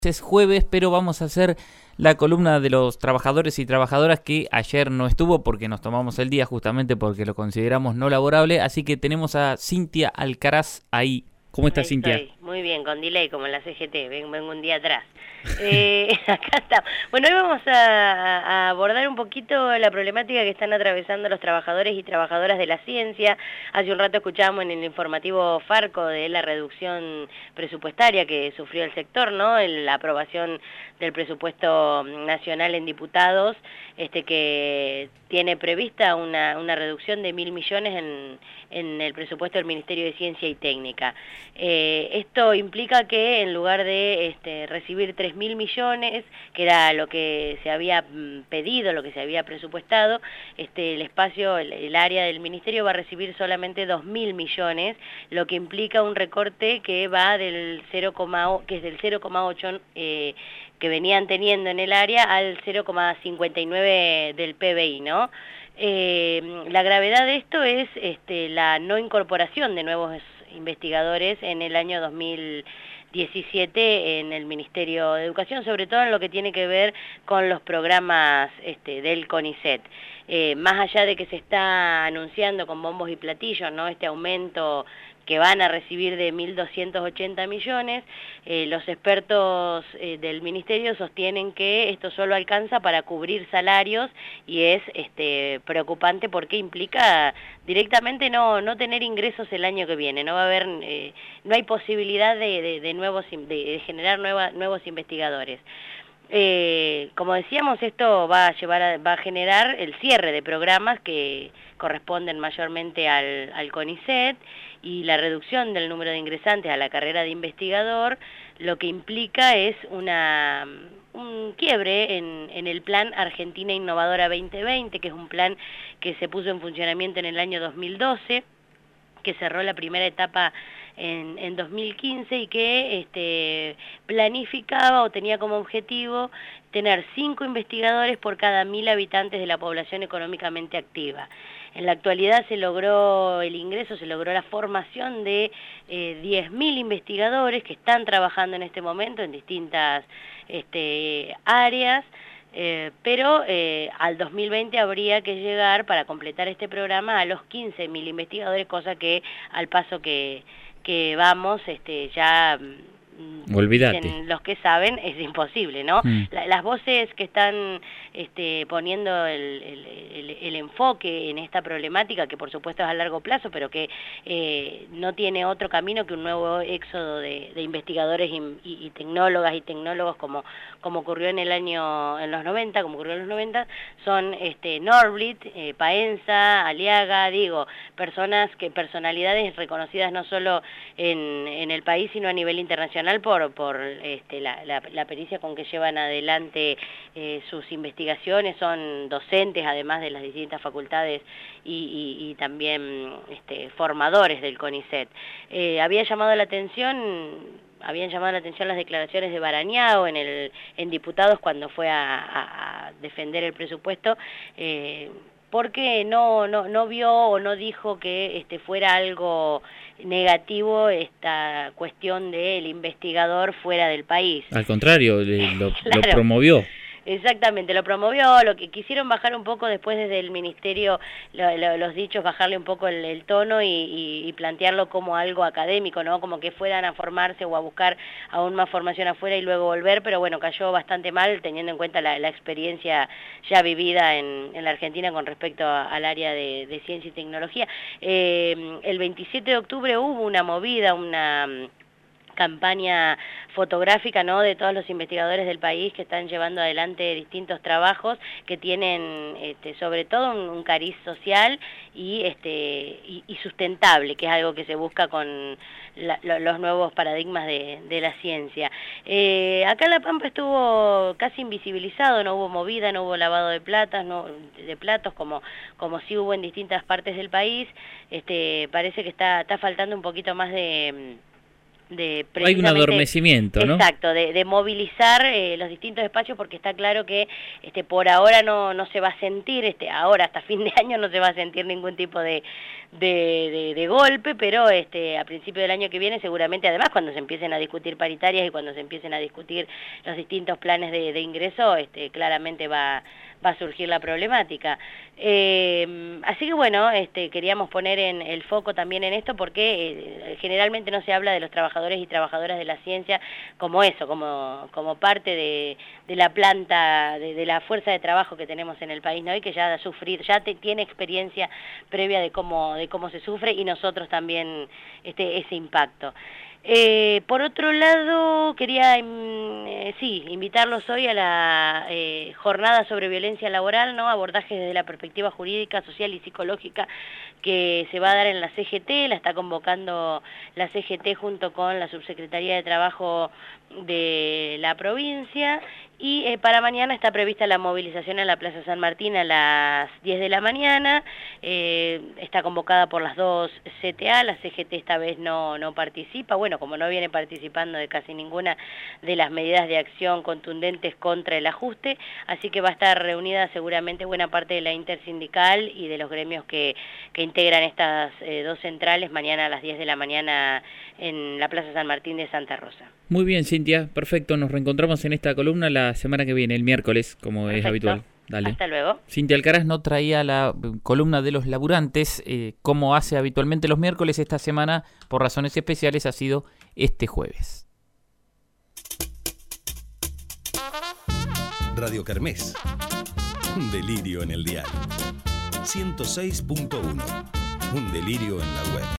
Es jueves, pero vamos a hacer la columna de los trabajadores y trabajadoras que ayer no estuvo porque nos tomamos el día justamente porque lo consideramos no laborable, así que tenemos a Cintia Alcaraz ahí. ¿Cómo estás, Ahí Cintia? estoy, muy bien, con delay como en la CGT, vengo un día atrás. Acá está. Bueno, hoy vamos a abordar un poquito la problemática que están atravesando los trabajadores y trabajadoras de la ciencia. Hace un rato escuchábamos en el informativo Farco de la reducción presupuestaria que sufrió el sector, ¿no? La aprobación del presupuesto nacional en diputados, que tiene prevista una reducción de 1.000 millones en el presupuesto del Ministerio de Ciencia y Técnica. Esto implica que en lugar de recibir 3.000 millones, que era lo que se había pedido, lo que se había presupuestado, el área del Ministerio va a recibir solamente 2.000 millones, lo que implica un recorte que va del 0,8 que venían teniendo en el área al 0,59 del PBI, ¿no? La gravedad de esto es la no incorporación de nuevos investigadores en el año 2017 en el Ministerio de Educación, sobre todo en lo que tiene que ver con los programas del CONICET. Más allá de que se está anunciando con bombos y platillos, ¿no?, este aumento que van a recibir de 1.280 millones, los expertos del Ministerio sostienen que esto solo alcanza para cubrir salarios y es preocupante porque implica directamente no tener ingresos el año que viene, no va a haber, no hay posibilidad de generar nuevos investigadores. Como decíamos, esto va a generar el cierre de programas que corresponden mayormente al CONICET y la reducción del número de ingresantes a la carrera de investigador, lo que implica es un quiebre en el Plan Argentina Innovadora 2020, que es un plan que se puso en funcionamiento en el año 2012, que cerró la primera etapa en 2015 y que planificaba o tenía como objetivo tener 5 investigadores por cada 1.000 habitantes de la población económicamente activa. En la actualidad se logró el ingreso, se logró la formación de 10.000 investigadores que están trabajando en este momento en distintas áreas. Pero al 2020 habría que llegar para completar este programa a los 15.000 investigadores, cosa que al paso que vamos ya Olvídate. dicen los que saben es imposible, ¿no? Las voces que están poniendo el enfoque en esta problemática, que por supuesto es a largo plazo, pero que no tiene otro camino que un nuevo éxodo de investigadores y tecnólogas y tecnólogos como ocurrió en los 90, son Norblit, Paenza, Aliaga, personalidades reconocidas no solo en el país, sino a nivel internacional por la pericia con que llevan adelante sus investigaciones. Son docentes, además de las distintas facultades, y también formadores del CONICET. Habían llamado la atención las declaraciones de Barañao en diputados cuando fue a defender el presupuesto, porque no vio o no dijo que fuera algo negativo esta cuestión del investigador fuera del país. Al contrario, lo Claro. promovió. Exactamente, lo promovió. Lo que quisieron bajar un poco después desde el Ministerio, los dichos, bajarle un poco el tono y plantearlo como algo académico, ¿no? Como que fueran a formarse o a buscar aún más formación afuera y luego volver, pero bueno, cayó bastante mal teniendo en cuenta la experiencia ya vivida en la Argentina con respecto al área de ciencia y tecnología. El 27 de octubre hubo una movida, una campaña fotográfica, ¿no?, de todos los investigadores del país que están llevando adelante distintos trabajos que tienen sobre todo un cariz social y sustentable, que es algo que se busca con los nuevos paradigmas de la ciencia. Acá en La Pampa estuvo casi invisibilizado, no hubo movida, no hubo lavado de platos como sí hubo en distintas partes del país. Parece que está faltando un poquito más de hay un adormecimiento, ¿no? Exacto, de movilizar los distintos espacios, porque está claro que por ahora no se va a sentir, ahora hasta fin de año no se va a sentir ningún tipo de golpe, pero a principio del año que viene seguramente, además cuando se empiecen a discutir paritarias y cuando se empiecen a discutir los distintos planes de ingreso, claramente va a surgir la problemática. Así que bueno, queríamos poner el foco también en esto, porque generalmente no se habla de los trabajadores y trabajadoras de la ciencia como eso, como parte de la planta, de la fuerza de trabajo que tenemos en el país, ¿no? Y que ya ha sufrido, tiene experiencia previa de cómo se sufre, y nosotros también ese impacto. Por otro lado, quería invitarlos hoy a la jornada sobre violencia laboral, ¿no? Abordajes desde la perspectiva jurídica, social y psicológica, que se va a dar en la CGT. La está convocando la CGT junto con la Subsecretaría de Trabajo de la provincia, y para mañana está prevista la movilización en la Plaza San Martín a las 10 de la mañana. Está convocada por las dos CTA, la CGT esta vez no participa, bueno, como no viene participando de casi ninguna de las medidas de acción contundentes contra el ajuste, así que va a estar reunida seguramente buena parte de la intersindical y de los gremios que integran estas dos centrales mañana a las 10 de la mañana en la Plaza San Martín de Santa Rosa. Muy bien, Cintia, perfecto. Nos reencontramos en esta columna la semana que viene, el miércoles, como Perfecto. Es habitual. Dale. Hasta luego. Cintia Alcaraz no traía la columna de los laburantes, como hace habitualmente los miércoles. Esta semana, por razones especiales, ha sido este jueves. Radio Kermés. Un delirio en el diario. 106.1. Un delirio en la web.